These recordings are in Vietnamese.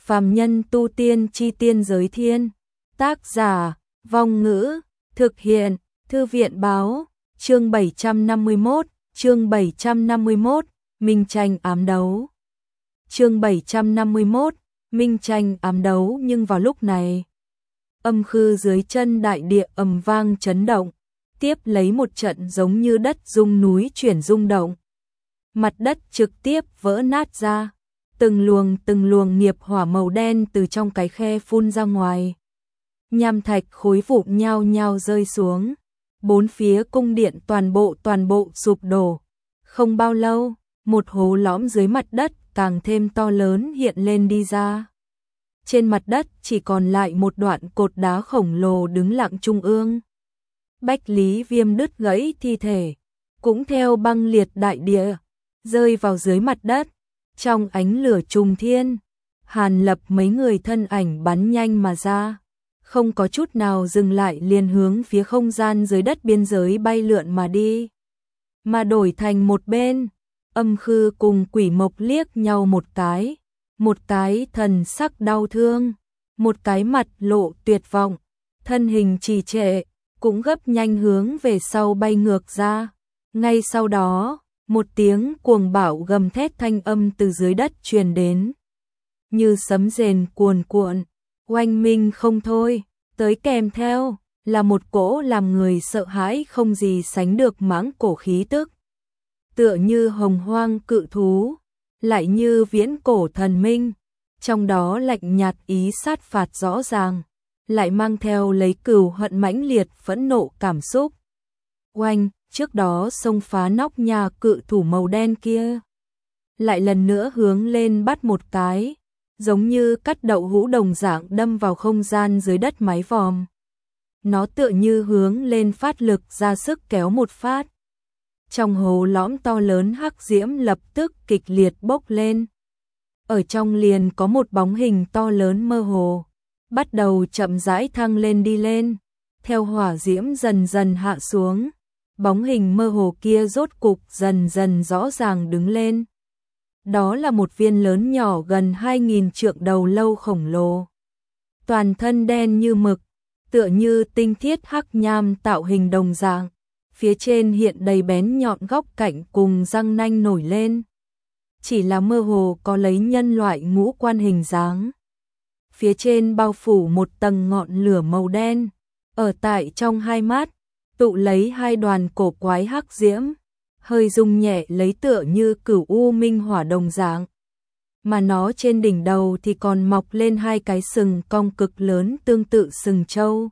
Phàm nhân tu tiên chi tiên giới thiên. Tác giả, Vong Ngữ, thực hiện, Thư viện báo, chương 751, Minh tranh ám đấu. Chương 751, Minh tranh ám đấu. Nhưng vào lúc này, âm khư dưới chân đại địa ầm vang chấn động, tiếp lấy một trận giống như đất rung núi chuyển rung động. Mặt đất trực tiếp vỡ nát ra, từng luồng nghiệp hỏa màu đen từ trong cái khe phun ra ngoài. Nham thạch khối vụn nhao nhao rơi xuống, bốn phía cung điện toàn bộ sụp đổ. Không bao lâu, một hố lõm dưới mặt đất càng thêm to lớn hiện lên đi ra. Trên mặt đất chỉ còn lại một đoạn cột đá khổng lồ đứng lặng trung ương. Bách Lý Viêm đứt gãy thi thể, cũng theo băng liệt đại địa, rơi vào dưới mặt đất. Trong ánh lửa trùng thiên, Hàn Lập mấy người thân ảnh bắn nhanh mà ra, không có chút nào dừng lại, liền hướng phía không gian dưới đất biên giới bay lượn mà đi. Mà đổi thành một bên, Âm Khư cùng Quỷ Mộc liếc nhau một cái thần sắc đau thương, một cái mặt lộ tuyệt vọng, thân hình trì trệ, cũng gấp nhanh hướng về sau bay ngược ra. Ngay sau đó, một tiếng cuồng bạo gầm thét thanh âm từ dưới đất truyền đến, như sấm rền cuồn cuộn, oanh minh không thôi, tới kèm theo là một cỗ làm người sợ hãi không gì sánh được mãng cổ khí tức. Tựa như hồng hoang cự thú, lại như viễn cổ thần minh, trong đó lạnh nhạt ý sát phạt rõ ràng, lại mang theo lấy cừu hận mãnh liệt phẫn nộ cảm xúc. Oanh, trước đó xông phá nóc nhà cự thủ màu đen kia, lại lần nữa hướng lên bắt một cái, giống như cắt đậu hũ đồng dạng đâm vào không gian dưới đất mái vòm. Nó tựa như hướng lên phát lực ra sức kéo một phát. Trong hố lõm to lớn hắc diễm lập tức kịch liệt bốc lên. Ở trong liền có một bóng hình to lớn mơ hồ, bắt đầu chậm rãi thăng lên đi lên. Theo hỏa diễm dần dần hạ xuống, bóng hình mơ hồ kia rốt cục dần dần rõ ràng đứng lên. Đó là một viên lớn nhỏ gần 2000 trượng đầu lâu khổng lồ. Toàn thân đen như mực, tựa như tinh thiết hắc nham tạo hình đồng dạng. Phía trên hiện đầy bén nhọn góc cạnh cùng răng nanh nổi lên. Chỉ là mơ hồ có lấy nhân loại ngũ quan hình dáng. Phía trên bao phủ một tầng ngọn lửa màu đen. Ở tại trong hai mắt, tụ lấy hai đoàn cổ quái hắc diễm, hơi rung nhẹ lấy tựa như cửu u minh hỏa đồng dạng. Mà nó trên đỉnh đầu thì còn mọc lên hai cái sừng cong cực lớn tương tự sừng trâu.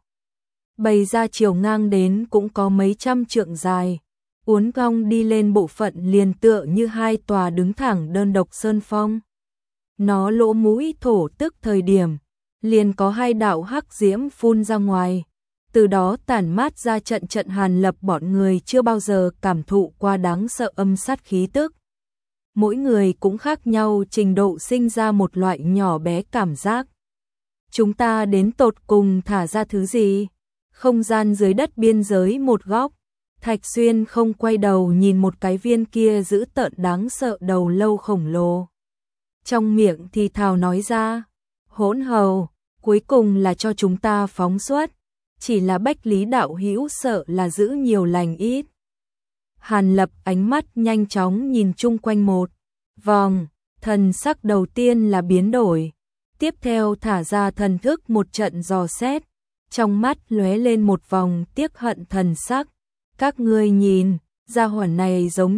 Bày ra chiều ngang đến cũng có mấy trăm trượng dài, uốn cong đi lên bộ phận liền tựa như hai tòa đứng thẳng đơn độc sơn phong. Nó lỗ mũi thổ tức thời điểm, liền có hai đạo hắc diễm phun ra ngoài, từ đó tản mát ra trận trận Hàn Lập bọn người chưa bao giờ cảm thụ qua đáng sợ âm sát khí tức. Mỗi người cũng khác nhau trình độ sinh ra một loại nhỏ bé cảm giác. Chúng ta đến tột cùng thả ra thứ gì? Không gian dưới đất biên giới một góc, Thạch Xuyên không quay đầu nhìn một cái viên kia dữ tợn đáng sợ đầu lâu khổng lồ. Trong miệng thì thào nói ra, hỗn hầu, cuối cùng là cho chúng ta phóng xuất, chỉ là Bách Lý đạo hữu sợ là giữ nhiều lành ít. Hàn Lập ánh mắt nhanh chóng nhìn chung quanh một vòng, thần sắc đầu tiên là biến đổi, tiếp theo thả ra thần thức một trận dò xét. Trong mắt lóe lên một vòng tiếc hận thần sắc. Các ngươi nhìn, gia hỏa này giống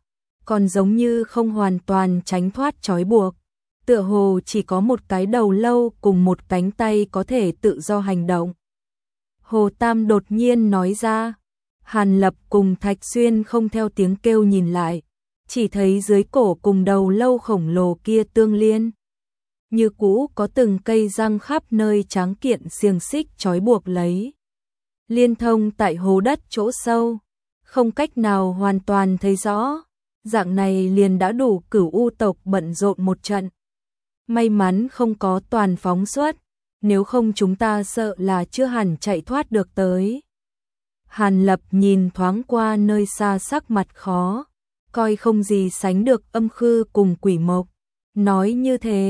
như không hoàn toàn tránh thoát trói buộc. Tựa hồ chỉ có một cái đầu lâu cùng một cánh tay có thể tự do hành động. Hồ Tam đột nhiên nói ra. Hàn Lập cùng Thạch Xuyên không theo tiếng kêu nhìn lại, chỉ thấy dưới cổ cùng đầu lâu khổng lồ kia tương liên. Như cũ có từng cây răng khắp nơi tráng kiện xiềng xích trói buộc lấy. Liên thông tại hố đất chỗ sâu, không cách nào hoàn toàn thấy rõ, dạng này liền đã đủ Cửu U tộc bận rộn một trận. May mắn không có toàn phóng xuất, nếu không chúng ta sợ là chưa hẳn chạy thoát được tới. Hàn Lập nhìn thoáng qua nơi xa sắc mặt khó, coi không gì sánh được Âm Khư cùng Quỷ Mộc. Nói như thế,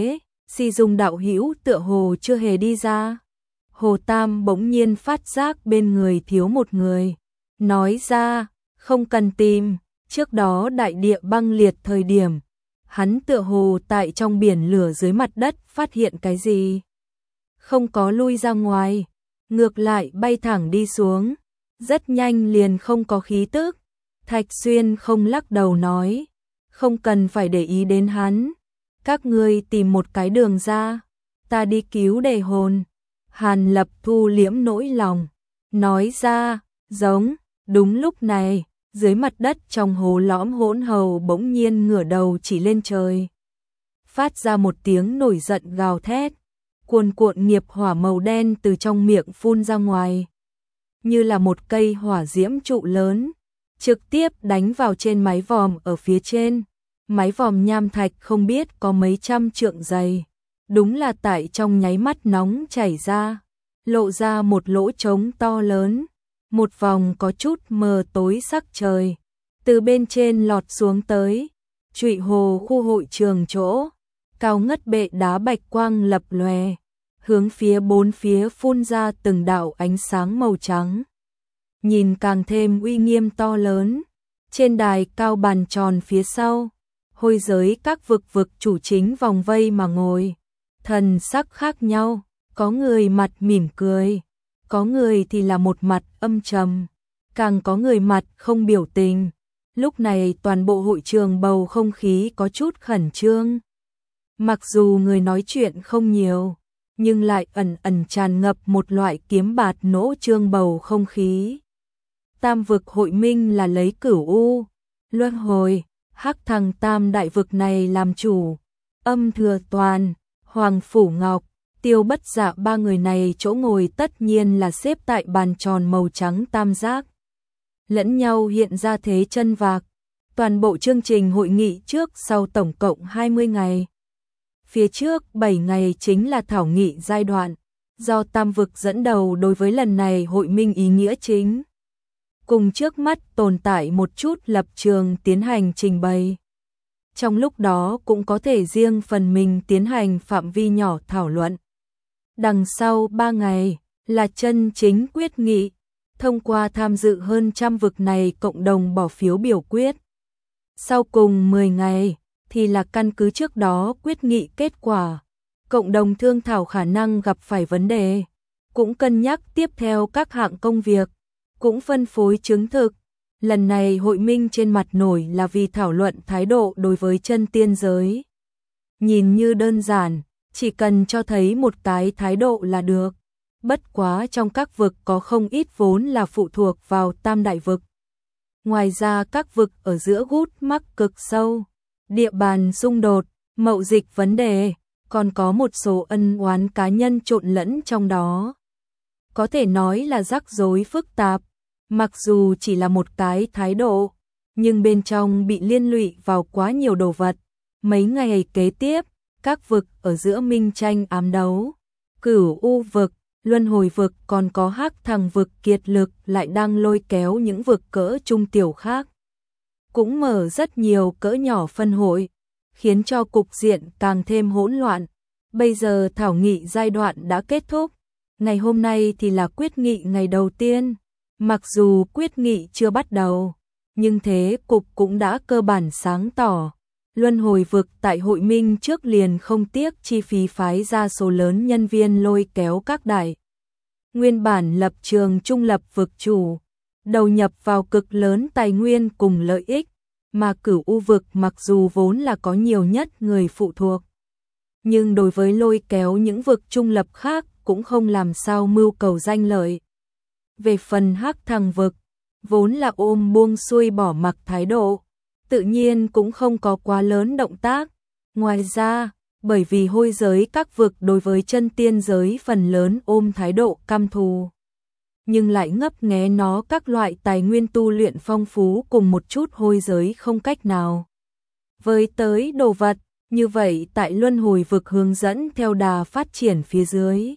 Si Dung đạo hữu tựa hồ chưa hề đi ra. Hồ Tam bỗng nhiên phát giác bên người thiếu một người, nói ra, không cần tìm, trước đó đại địa băng liệt thời điểm, hắn tựa hồ tại trong biển lửa dưới mặt đất phát hiện cái gì. Không có lui ra ngoài, ngược lại bay thẳng đi xuống, rất nhanh liền không có khí tức. Thạch Xuyên không lắc đầu nói, không cần phải để ý đến hắn, các ngươi tìm một cái đường ra, ta đi cứu đề hồn. Hàn Lập thu liễm nỗi lòng, nói ra, giống. Đúng lúc này, dưới mặt đất trong hố lõm hỗn hầu bỗng nhiên ngửa đầu chỉ lên trời, phát ra một tiếng nổi giận gào thét, cuồn cuộn nghiệp hỏa màu đen từ trong miệng phun ra ngoài, như là một cây hỏa diễm trụ lớn, trực tiếp đánh vào trên mái vòm ở phía trên. Mái vòm nham thạch không biết có mấy trăm trượng dày, đúng là tại trong nháy mắt nóng chảy ra, lộ ra một lỗ trống to lớn, một vòng có chút mờ tối sắc trời, từ bên trên lọt xuống tới, trụy hồ khu hội trường chỗ, cao ngất bệ đá bạch quang lập lòe, hướng phía bốn phía phun ra từng đạo ánh sáng màu trắng. Nhìn càng thêm uy nghiêm to lớn, trên đài cao bàn tròn phía sau, hôi giới các vực chủ chính vòng vây mà ngồi, thần sắc khác nhau, có người mặt mỉm cười, có người thì là một mặt âm trầm, càng có người mặt không biểu tình. Lúc này toàn bộ hội trường bầu không khí có chút khẩn trương. Mặc dù người nói chuyện không nhiều, nhưng lại ẩn ẩn tràn ngập một loại kiếm bạt nỗ trương bầu không khí. Tam vực hội minh là lấy Cửu U, Luân Hồi, Hắc Thằng tam đại vực này làm chủ, Âm Thừa Toàn, Hoàng Phủ Ngọc, Tiêu Bất Dạ ba người này chỗ ngồi tất nhiên là xếp tại bàn tròn màu trắng tam giác, lẫn nhau hiện ra thế chân vạc. Toàn bộ chương trình hội nghị trước sau tổng cộng 20 ngày. Phía trước 7 ngày chính là thảo nghị giai đoạn, do tam vực dẫn đầu đối với lần này hội minh ý nghĩa chính. Cùng trước mắt tồn tại một chút lập trường tiến hành trình bày. Trong lúc đó cũng có thể riêng phần mình tiến hành phạm vi nhỏ thảo luận. Đằng sau 3 ngày là chân chính quyết nghị, thông qua tham dự hơn trăm vực này cộng đồng bỏ phiếu biểu quyết. Sau cùng 10 ngày thì là căn cứ trước đó quyết nghị kết quả, cộng đồng thương thảo khả năng gặp phải vấn đề, cũng cân nhắc tiếp theo các hạng công việc, cũng phân phối chứng thực. Lần này hội minh trên mặt nổi là vì thảo luận thái độ đối với chân tiên giới. Nhìn như đơn giản, chỉ cần cho thấy một cái thái độ là được. Bất quá trong các vực có không ít vốn là phụ thuộc vào tam đại vực. Ngoài ra các vực ở giữa gút mắc cực sâu, địa bàn xung đột, mậu dịch vấn đề, còn có một số ân oán cá nhân trộn lẫn trong đó. Có thể nói là rắc rối phức tạp, mặc dù chỉ là một cái thái độ, nhưng bên trong bị liên lụy vào quá nhiều đồ vật. Mấy ngày kế tiếp, các vực ở giữa minh tranh ám đấu, Cửu U vực, Luân Hồi vực còn có Hắc Thằng vực kiệt lực lại đang lôi kéo những vực cỡ trung tiểu khác. Cũng mở rất nhiều cỡ nhỏ phân hội, khiến cho cục diện càng thêm hỗn loạn. Bây giờ thảo nghị giai đoạn đã kết thúc, ngày hôm nay thì là quyết nghị ngày đầu tiên. Mặc dù quyết nghị chưa bắt đầu, nhưng thế cục cũng đã cơ bản sáng tỏ. Luân Hồi vực tại hội minh trước liền không tiếc chi phí phái ra số lớn nhân viên lôi kéo các đại nguyên bản lập trường trung lập vực chủ, đầu nhập vào cực lớn tài nguyên cùng lợi ích, mà Cửu U vực mặc dù vốn là có nhiều nhất người phụ thuộc, nhưng đối với lôi kéo những vực trung lập khác cũng không làm sao mưu cầu danh lợi. Về phần Hắc Thằng vực, vốn là ôm buông xuôi bỏ mặc thái độ, tự nhiên cũng không có quá lớn động tác. Ngoài ra, bởi vì hôi giới các vực đối với chân tiên giới phần lớn ôm thái độ căm thù, nhưng lại ngấp nghé nó các loại tài nguyên tu luyện phong phú cùng một chút hôi giới không cách nào với tới đồ vật, như vậy tại Luân Hồi vực hướng dẫn theo đà phát triển phía dưới.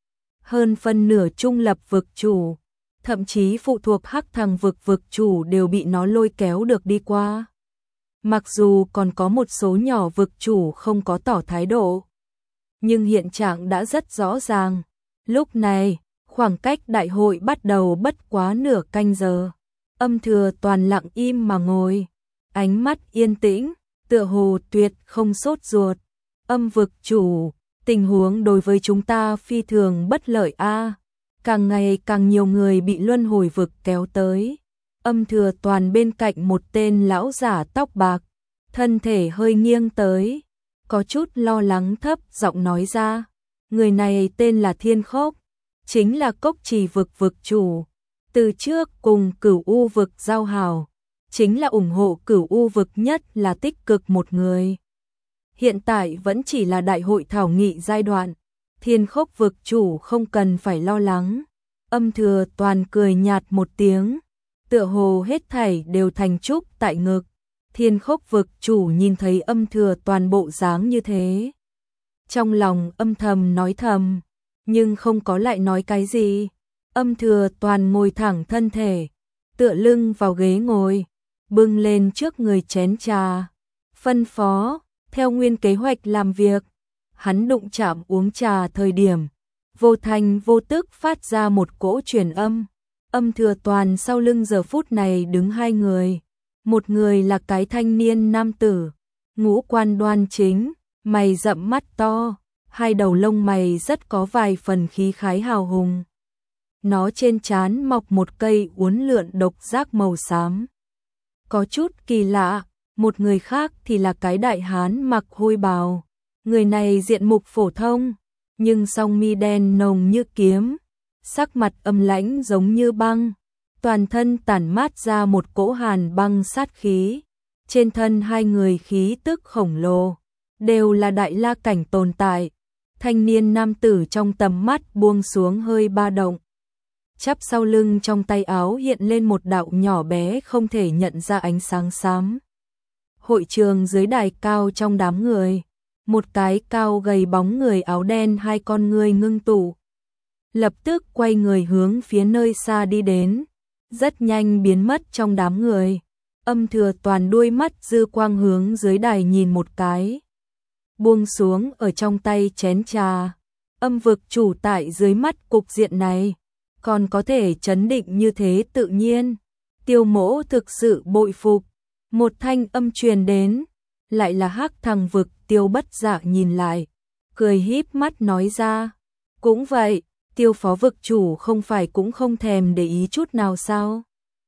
Hơn phân nửa trung lập vực chủ, thậm chí phụ thuộc Hắc Thằng vực chủ đều bị nó lôi kéo được đi qua. Mặc dù còn có một số nhỏ vực chủ không có tỏ thái độ, nhưng hiện trạng đã rất rõ ràng. Lúc này, khoảng cách đại hội bắt đầu bất quá nửa canh giờ. Âm Thừa Toàn lặng im mà ngồi, ánh mắt yên tĩnh, tựa hồ tuyệt không sốt ruột. Âm vực chủ, tình huống đối với chúng ta phi thường bất lợi a. Càng ngày càng nhiều người bị luân hồi vực kéo tới. Âm Thừa Toàn bên cạnh một tên lão giả tóc bạc, thân thể hơi nghiêng tới, có chút lo lắng thấp giọng nói ra. Người này tên là Thiên Khốc, chính là Cốc Trì vực vực chủ. Từ trước cùng Cửu U vực giao hảo, chính là ủng hộ Cửu U vực nhất là tích cực một người. Hiện tại vẫn chỉ là đại hội thảo nghị giai đoạn, Thiên Khốc vực chủ không cần phải lo lắng. Âm Thừa Toàn cười nhạt một tiếng, tựa hồ hết thảy đều thành trúc tại ngực. Thiên Khốc vực chủ nhìn thấy Âm Thừa Toàn bộ dáng như thế, trong lòng âm thầm nói thầm, nhưng không có lại nói cái gì. Âm Thừa Toàn ngồi thẳng thân thể, tựa lưng vào ghế ngồi, bưng lên trước người chén trà, phân phó, theo nguyên kế hoạch làm việc. Hắn đụng chạm uống trà thời điểm, vô thành vô tức phát ra một cỗ truyền âm. Âm Thừa Toàn sau lưng giờ phút này đứng hai người. Một người là cái thanh niên nam tử, ngũ quan đoan chính, mày rậm mắt to, hai đầu lông mày rất có vài phần khí khái hào hùng. Nó trên trán mọc một cây uốn lượn độc giác màu xám. Có chút kỳ lạ, một người khác thì là cái đại hán mặc hôi bào. Người này diện mục phổ thông, nhưng song mi đen nồng như kiếm, sắc mặt âm lãnh giống như băng, toàn thân tản mát ra một cỗ hàn băng sát khí. Trên thân hai người khí tức khổng lồ, đều là đại la cảnh tồn tại. Thanh niên nam tử trong tầm mắt buông xuống hơi ba động. Chắp sau lưng trong tay áo hiện lên một đạo nhỏ bé không thể nhận ra ánh sáng xám. Hội trường dưới đài cao trong đám người, một cái cao gầy bóng người áo đen hai con ngươi ngưng tụ. Lập tức quay người hướng phía nơi xa đi đến, rất nhanh biến mất trong đám người. Âm Thừa Toàn đuôi mắt dư quang hướng dưới đài nhìn một cái, buông xuống ở trong tay chén trà. Âm vực chủ tại dưới mắt cục diện này, còn có thể trấn định như thế tự nhiên. Tiêu Mỗ thực sự bội phục. Một thanh âm truyền đến, lại là Hắc Thằng vực. Tiêu Bất Dạ nhìn lại, cười híp mắt nói ra. Cũng vậy, Tiêu phó vực chủ không phải cũng không thèm để ý chút nào sao?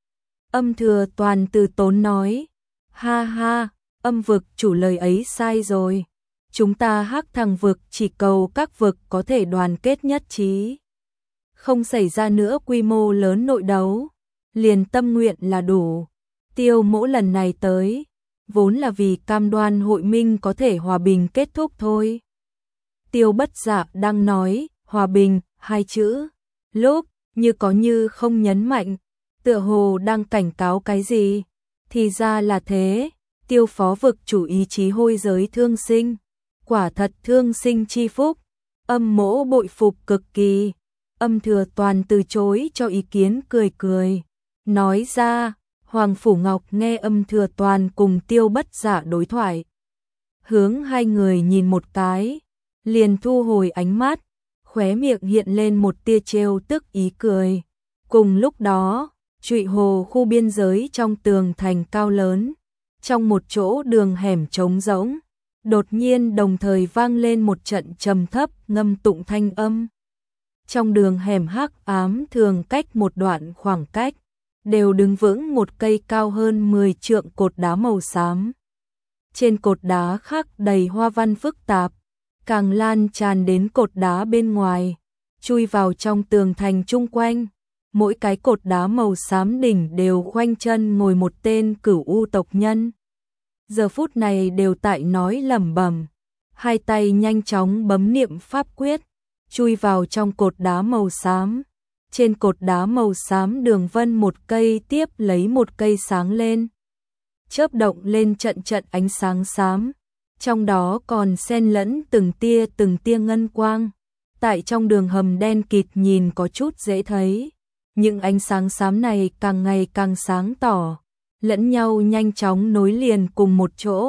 Âm Thừa Toàn từ tốn nói. Ha ha, Âm vực chủ lời ấy sai rồi. Chúng ta Hắc Thằng vực chỉ cầu các vực có thể đoàn kết nhất trí, không xảy ra nữa quy mô lớn nội đấu, liền tâm nguyện là đủ. Tiêu Mỗ lần này tới, vốn là vì cam đoan hội minh có thể hòa bình kết thúc thôi. Tiêu Bất Dạ đang nói, hòa bình, hai chữ, lúc như có như không nhấn mạnh, tựa hồ đang cảnh cáo cái gì. Thì ra là thế, Tiêu phó vực chủ ý chí hôi giới thương sinh, quả thật thương sinh chi phúc, Âm Mỗ bội phục cực kỳ. Âm Thừa Toàn từ chối cho ý kiến cười cười, nói ra. Hoàng Phủ Ngọc nghe Âm Thừa Toàn cùng Tiêu Bất Dạ đối thoại, hướng hai người nhìn một cái, liền thu hồi ánh mắt, khóe miệng hiện lên một tia trêu tức ý cười. Cùng lúc đó, Trụy Hồ khu biên giới trong tường thành cao lớn, trong một chỗ đường hẻm trống rỗng, đột nhiên đồng thời vang lên một trận trầm thấp ngâm tụng thanh âm. Trong đường hẻm hắc ám thường cách một đoạn khoảng cách, đều đứng vững một cây cao hơn 10 trượng cột đá màu xám. Trên cột đá khắc đầy hoa văn phức tạp, càng lan tràn đến cột đá bên ngoài, chui vào trong tường thành chung quanh. Mỗi cái cột đá màu xám đỉnh đều khoanh chân ngồi một tên Cửu U tộc nhân. Giờ phút này đều tại nói lẩm bẩm, hai tay nhanh chóng bấm niệm pháp quyết, chui vào trong cột đá màu xám. Trên cột đá màu xám đường vân một cây tiếp lấy một cây sáng lên, chớp động lên trận trận ánh sáng xám, trong đó còn xen lẫn từng tia ngân quang. Tại trong đường hầm đen kịt nhìn có chút dễ thấy, những ánh sáng xám này càng ngày càng sáng tỏ, lẫn nhau nhanh chóng nối liền cùng một chỗ,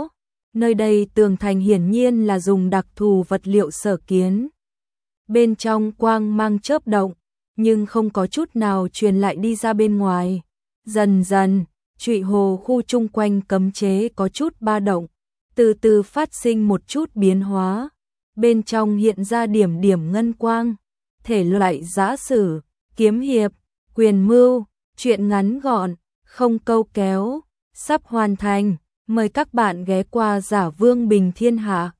Nơi đây tường thành hiển nhiên là dùng đặc thù vật liệu sở kiến. Bên trong quang mang chớp động, nhưng không có chút nào truyền lại đi ra bên ngoài. Dần dần, Trụy Hồ khu chung quanh cấm chế có chút ba động, từ từ phát sinh một chút biến hóa. Bên trong hiện ra điểm điểm ngân quang, thể loại giã sử, kiếm hiệp, quyền mưu, truyện ngắn gọn, không câu kéo, sắp hoàn thành. Mời các bạn ghé qua Giả Vương Bình Thiên Hạ.